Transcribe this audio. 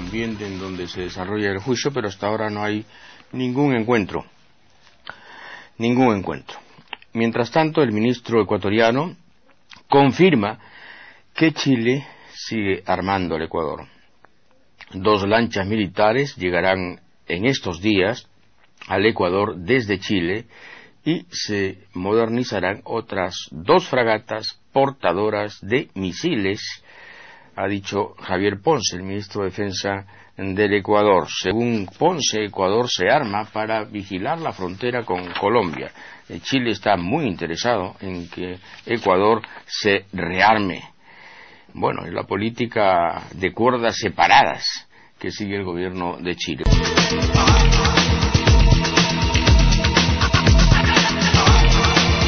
ambiente en donde se desarrolla el juicio, pero hasta ahora no hay ningún encuentro. Mientras tanto, el ministro ecuatoriano confirma que Chile sigue armando al Ecuador. 2 lanchas militares llegarán en estos días al Ecuador desde Chile y se modernizarán otras 2 fragatas portadoras de misiles, ha dicho Javier Ponce, el ministro de Defensa del Ecuador. Según Ponce, Ecuador se arma para vigilar la frontera con Colombia. Chile está muy interesado en que Ecuador se rearme. Bueno, es la política de cuerdas separadas que sigue el gobierno de Chile.